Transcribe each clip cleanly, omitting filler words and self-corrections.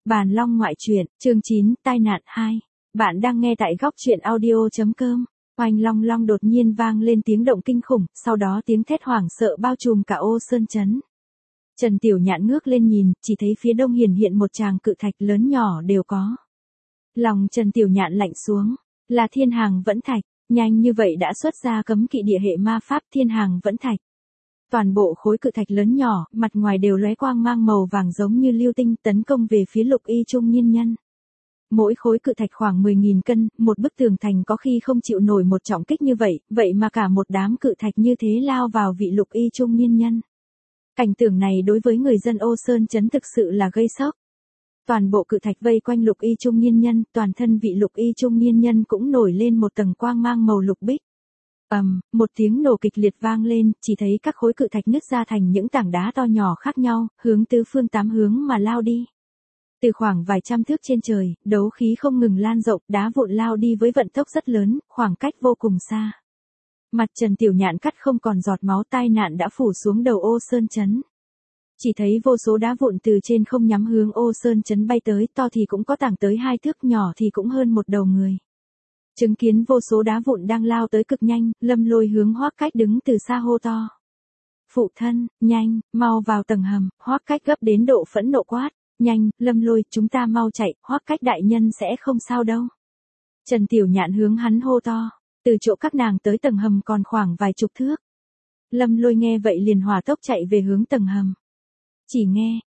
Bàn Long ngoại truyện, chương 9, tai nạn 2. Bạn đang nghe tại góc truyện audio.com. Oanh long long đột nhiên vang lên tiếng động kinh khủng, sau đó tiếng thét hoảng sợ bao trùm cả Ô Sơn trấn. Trần Tiểu Nhạn ngước lên nhìn, chỉ thấy phía đông hiển hiện một tràng cự thạch lớn nhỏ đều có. Lòng Trần Tiểu Nhạn lạnh xuống, là Thiên Hàng Vẫn Thạch, nhanh như vậy đã xuất ra cấm kỵ địa hệ ma pháp Thiên Hàng Vẫn Thạch. Toàn bộ khối cự thạch lớn nhỏ, mặt ngoài đều lóe quang mang màu vàng giống như lưu tinh tấn công về phía Lục Y trung niên nhân. Mỗi khối cự thạch khoảng 10.000 cân, một bức tường thành có khi không chịu nổi một trọng kích như vậy, vậy mà cả một đám cự thạch như thế lao vào vị Lục Y trung niên nhân. Cảnh tượng này đối với người dân Ô Sơn trấn thực sự là gây sốc. Toàn bộ cự thạch vây quanh Lục Y trung niên nhân, toàn thân vị Lục Y trung niên nhân cũng nổi lên một tầng quang mang màu lục bích. Một tiếng nổ kịch liệt vang lên, chỉ thấy các khối cự thạch nứt ra thành những tảng đá to nhỏ khác nhau, hướng tứ phương tám hướng mà lao đi. Từ khoảng vài trăm thước trên trời, đấu khí không ngừng lan rộng, đá vụn lao đi với vận tốc rất lớn, khoảng cách vô cùng xa. Mặt Trần Tiểu Nhạn cắt không còn giọt máu, tai nạn đã phủ xuống đầu Ô Sơn trấn. Chỉ thấy vô số đá vụn từ trên không nhắm hướng Ô Sơn trấn bay tới, to thì cũng có tảng tới 2 thước, nhỏ thì cũng hơn một đầu người. Chứng kiến vô số đá vụn đang lao tới cực nhanh, Lâm Lôi hướng Hoắc Cách đứng từ xa hô to. Phụ thân, nhanh, mau vào tầng hầm. Hoắc Cách gấp đến độ phẫn nộ quát. Nhanh, Lâm Lôi, chúng ta mau chạy, Hoắc Cách đại nhân sẽ không sao đâu. Trần Tiểu Nhạn hướng hắn hô to. Từ chỗ các nàng tới tầng hầm còn khoảng vài chục thước. Lâm Lôi nghe vậy liền hỏa tốc chạy về hướng tầng hầm. Chỉ nghe,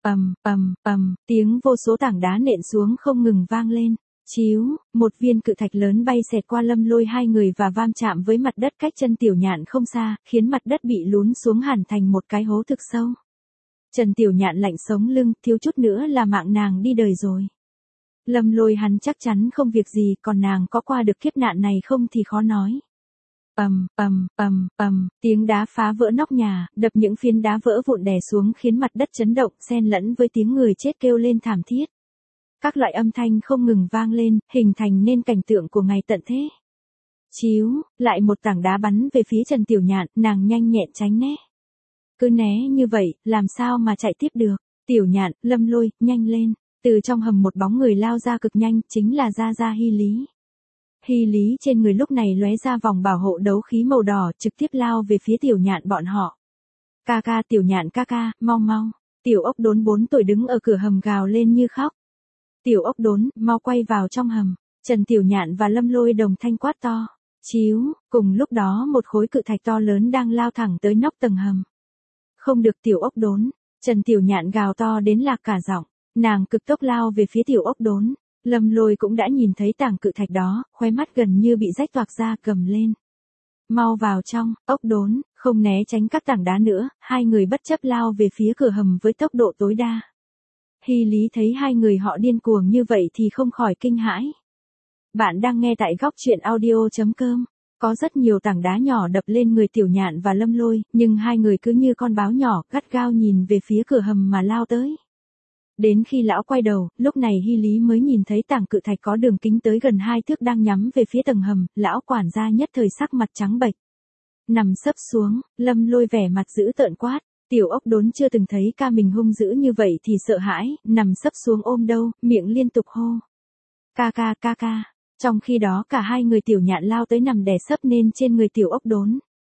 tiếng vô số tảng đá nện xuống không ngừng vang lên. Chíu, một viên cự thạch lớn bay xẹt qua Lâm Lôi hai người và va chạm với mặt đất cách Trần Tiểu Nhạn không xa, khiến mặt đất bị lún xuống hẳn thành một cái hố thực sâu. Trần Tiểu Nhạn lạnh sống lưng, thiếu chút nữa là mạng nàng đi đời rồi. Lâm Lôi hắn chắc chắn không việc gì, còn nàng có qua được kiếp nạn này không thì khó nói. Tiếng đá phá vỡ nóc nhà, đập những phiến đá vỡ vụn đè xuống khiến mặt đất chấn động, xen lẫn với tiếng người chết kêu lên thảm thiết. Các loại âm thanh không ngừng vang lên, hình thành nên cảnh tượng của ngày tận thế. Chíu, lại một tảng đá bắn về phía Trần Tiểu Nhạn, nàng nhanh nhẹn tránh né. Cứ né như vậy, làm sao mà chạy tiếp được. Tiểu Nhạn, Lâm Lôi, nhanh lên. Từ trong hầm một bóng người lao ra cực nhanh, chính là Gia Gia Hy Lý. Hy Lý trên người lúc này lóe ra vòng bảo hộ đấu khí màu đỏ, trực tiếp lao về phía Tiểu Nhạn bọn họ. Ca ca, Tiểu Nhạn ca ca, mau mau. Tiểu Ốc Đốn 4 tuổi đứng ở cửa hầm gào lên như khóc. Tiểu Ốc Đốn, mau quay vào trong hầm. Trần Tiểu Nhạn và Lâm Lôi đồng thanh quát to. Chíu, cùng lúc đó một khối cự thạch to lớn đang lao thẳng tới nóc tầng hầm. Không được Tiểu Ốc Đốn. Trần Tiểu Nhạn gào to đến lạc cả giọng. Nàng cực tốc lao về phía Tiểu Ốc Đốn. Lâm Lôi cũng đã nhìn thấy tảng cự thạch đó, khóe mắt gần như bị rách toạc ra, cầm lên. Mau vào trong, Ốc Đốn, không né tránh các tảng đá nữa, hai người bất chấp lao về phía cửa hầm với tốc độ tối đa. Hy Lý thấy hai người họ điên cuồng như vậy thì không khỏi kinh hãi. Bạn đang nghe tại góc truyện audio.com. Có rất nhiều tảng đá nhỏ đập lên người Tiểu Nhạn và Lâm Lôi, nhưng hai người cứ như con báo nhỏ, gắt gao nhìn về phía cửa hầm mà lao tới. Đến khi lão quay đầu, lúc này Hy Lý mới nhìn thấy tảng cự thạch có đường kính tới gần 2 thước đang nhắm về phía tầng hầm, lão quản gia nhất thời sắc mặt trắng bệch. Nằm sấp xuống, Lâm Lôi vẻ mặt dữ tợn quát. Tiểu Ốc Đốn chưa từng thấy ca mình hung dữ như vậy thì sợ hãi, nằm sấp xuống ôm đâu, miệng liên tục hô. Ca ca ca ca. Trong khi đó cả hai người Tiểu Nhạn lao tới nằm đè sấp nên trên người Tiểu Ốc Đốn.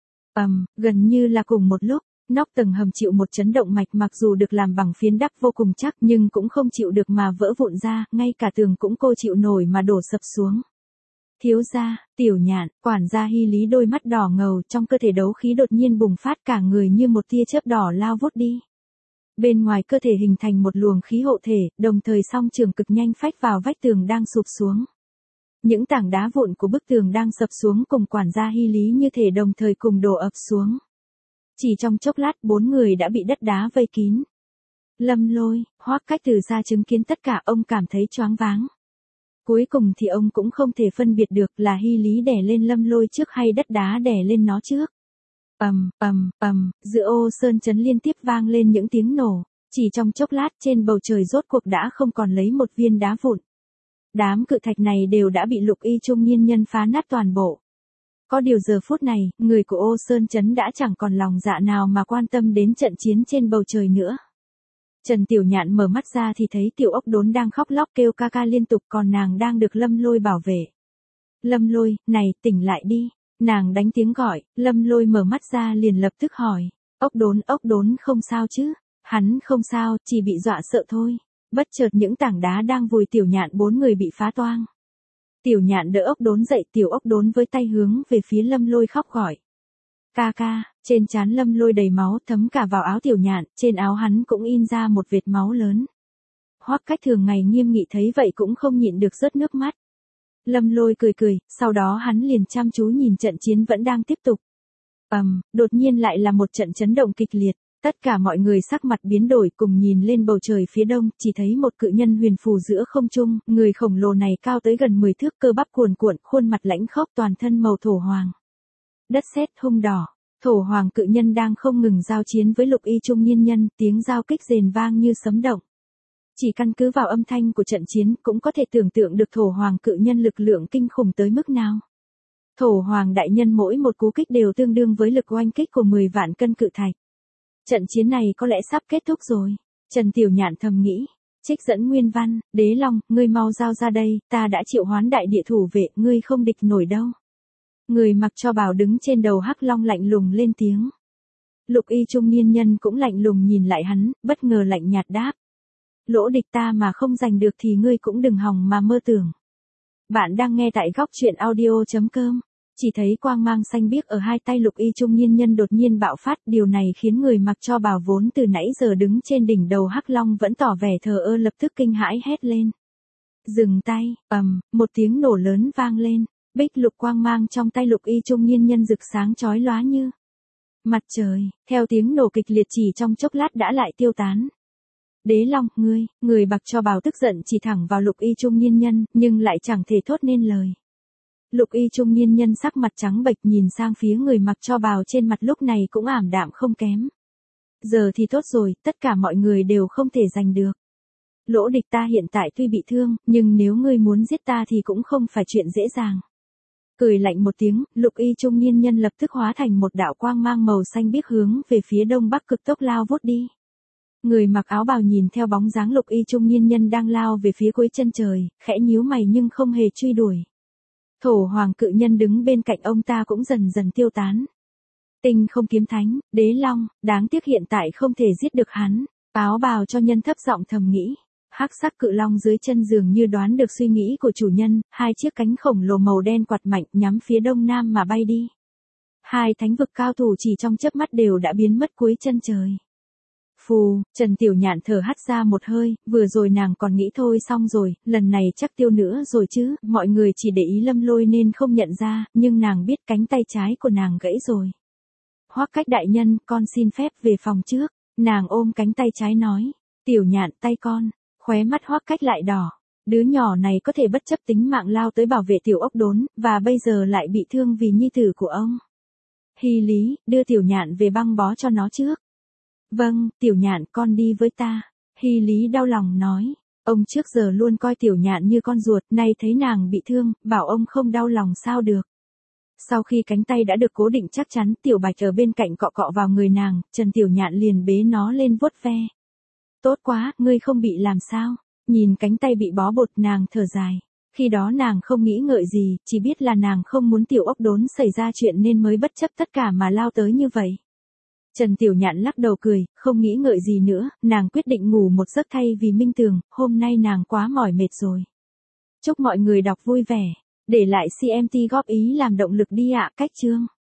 Gần như là cùng một lúc, nóc tầng hầm chịu một chấn động mạch, mặc dù được làm bằng phiến đắp vô cùng chắc nhưng cũng không chịu được mà vỡ vụn ra, ngay cả tường cũng cô chịu nổi mà đổ sập xuống. Thiếu gia, Tiểu Nhạn, quản gia Hy Lý đôi mắt đỏ ngầu, trong cơ thể đấu khí đột nhiên bùng phát, cả người như một tia chớp đỏ lao vút đi. Bên ngoài cơ thể hình thành một luồng khí hộ thể, đồng thời song trường cực nhanh phách vào vách tường đang sụp xuống. Những tảng đá vụn của bức tường đang sập xuống cùng quản gia Hy Lý như thể đồng thời cùng đổ ập xuống. Chỉ trong chốc lát 4 người đã bị đất đá vây kín. Lâm Lôi, Hoắc Cách từ xa chứng kiến tất cả, ông cảm thấy choáng váng. Cuối cùng thì ông cũng không thể phân biệt được là Hy Lý đè lên Lâm Lôi trước hay đất đá đè lên nó trước. Giữa Ô Sơn trấn liên tiếp vang lên những tiếng nổ. Chỉ trong chốc lát trên bầu trời rốt cuộc đã không còn lấy một viên đá vụn. Đám cự thạch này đều đã bị Lục Y trung niên nhân phá nát toàn bộ. Có điều giờ phút này, người của Ô Sơn trấn đã chẳng còn lòng dạ nào mà quan tâm đến trận chiến trên bầu trời nữa. Trần Tiểu Nhạn mở mắt ra thì thấy Tiểu Ốc Đốn đang khóc lóc kêu ca ca liên tục, còn nàng đang được Lâm Lôi bảo vệ. Lâm Lôi, này, tỉnh lại đi. Nàng đánh tiếng gọi, Lâm Lôi mở mắt ra liền lập tức hỏi. Ốc Đốn không sao chứ? Hắn không sao, chỉ bị dọa sợ thôi. Bất chợt những tảng đá đang vùi Tiểu Nhạn 4 người bị phá toang. Tiểu Nhạn đỡ Ốc Đốn dậy, Tiểu Ốc Đốn với tay hướng về phía Lâm Lôi khóc gọi. Ca ca, trên trán Lâm Lôi đầy máu thấm cả vào áo Tiểu Nhạn, trên áo hắn cũng in ra một vệt máu lớn. Hoắc Cách thường ngày nghiêm nghị thấy vậy cũng không nhịn được rớt nước mắt. Lâm Lôi cười, sau đó hắn liền chăm chú nhìn trận chiến vẫn đang tiếp tục. Đột nhiên lại là một trận chấn động kịch liệt, tất cả mọi người sắc mặt biến đổi cùng nhìn lên bầu trời phía đông, chỉ thấy một cự nhân huyền phù giữa không trung, người khổng lồ này cao tới gần 10 thước, cơ bắp cuồn cuộn, khuôn mặt lãnh khốc, toàn thân màu thổ hoàng. Đất sét hung đỏ, thổ hoàng cự nhân đang không ngừng giao chiến với lục y trung niên nhân, tiếng giao kích rền vang như sấm động. Chỉ căn cứ vào âm thanh của trận chiến cũng có thể tưởng tượng được thổ hoàng cự nhân lực lượng kinh khủng tới mức nào. Thổ hoàng đại nhân mỗi một cú kích đều tương đương với lực oanh kích của 10 vạn cân cự thạch. Trận chiến này có lẽ sắp kết thúc rồi. Trần Tiểu Nhạn thầm nghĩ. Trích dẫn nguyên văn, Đế Long, ngươi mau giao ra đây, ta đã triệu hoán đại địa thủ vệ, ngươi không địch nổi đâu. Người mặc cho bào đứng trên đầu Hắc Long lạnh lùng lên tiếng. Lục y trung niên nhân cũng lạnh lùng nhìn lại hắn, bất ngờ lạnh nhạt đáp. Lỗ địch ta mà không giành được thì ngươi cũng đừng hòng mà mơ tưởng. Bạn đang nghe tại góc truyện audio.com. Chỉ thấy quang mang xanh biếc ở hai tay lục y trung niên nhân đột nhiên bạo phát, điều này khiến người mặc cho bào vốn từ nãy giờ đứng trên đỉnh đầu Hắc Long vẫn tỏ vẻ thờ ơ lập tức kinh hãi hét lên. Dừng tay, một tiếng nổ lớn vang lên, bích lục quang mang trong tay lục y trung niên nhân rực sáng chói lóa như mặt trời, theo tiếng nổ kịch liệt chỉ trong chốc lát đã lại tiêu tán. Đế Long, người mặc cho bào tức giận chỉ thẳng vào lục y trung niên nhân, nhưng lại chẳng thể thốt nên lời. Lục y trung niên nhân sắc mặt trắng bệch nhìn sang phía người mặc cho bào, trên mặt lúc này cũng ảm đạm không kém. Giờ thì tốt rồi, tất cả mọi người đều không thể giành được. Lỗ địch ta hiện tại tuy bị thương, nhưng nếu ngươi muốn giết ta thì cũng không phải chuyện dễ dàng. Cười lạnh một tiếng, lục y trung niên nhân lập tức hóa thành một đạo quang mang màu xanh biếc hướng về phía đông bắc cực tốc lao vút đi. Người mặc áo bào nhìn theo bóng dáng lục y trung niên nhân đang lao về phía cuối chân trời, khẽ nhíu mày nhưng không hề truy đuổi. Thổ hoàng cự nhân đứng bên cạnh ông ta cũng dần dần tiêu tán. Tinh không kiếm thánh, Đế Long, đáng tiếc hiện tại không thể giết được hắn. Áo bào cho nhân thấp giọng thầm nghĩ. Hắc sắc cự long dưới chân dường như đoán được suy nghĩ của chủ nhân, hai chiếc cánh khổng lồ màu đen quạt mạnh nhắm phía đông nam mà bay đi. Hai thánh vực cao thủ chỉ trong chớp mắt đều đã biến mất cuối chân trời. Phù, Trần Tiểu Nhạn thở hắt ra một hơi, vừa rồi nàng còn nghĩ thôi xong rồi, lần này chắc tiêu nữa rồi chứ, mọi người chỉ để ý Lâm Lôi nên không nhận ra, nhưng nàng biết cánh tay trái của nàng gãy rồi. Hoắc Cách đại nhân, con xin phép về phòng trước, nàng ôm cánh tay trái nói, Tiểu Nhạn tay con, khóe mắt Hoắc Cách lại đỏ, đứa nhỏ này có thể bất chấp tính mạng lao tới bảo vệ Tiểu Ốc Đốn, và bây giờ lại bị thương vì nhi tử của ông. Hy Lý, đưa Tiểu Nhạn về băng bó cho nó trước. Vâng, Tiểu Nhạn con đi với ta. Hy Lý đau lòng nói. Ông trước giờ luôn coi Tiểu Nhạn như con ruột, nay thấy nàng bị thương, bảo ông không đau lòng sao được. Sau khi cánh tay đã được cố định chắc chắn, Tiểu Bạch ở bên cạnh cọ cọ vào người nàng, Trần Tiểu Nhạn liền bế nó lên vuốt ve. Tốt quá, ngươi không bị làm sao. Nhìn cánh tay bị bó bột nàng thở dài. Khi đó nàng không nghĩ ngợi gì, chỉ biết là nàng không muốn Tiểu Ốc Đốn xảy ra chuyện nên mới bất chấp tất cả mà lao tới như vậy. Trần Tiểu Nhạn lắc đầu cười, không nghĩ ngợi gì nữa, nàng quyết định ngủ một giấc thay vì Minh Tường, hôm nay nàng quá mỏi mệt rồi. Chúc mọi người đọc vui vẻ, để lại CMT góp ý làm động lực đi ạ, cách chương.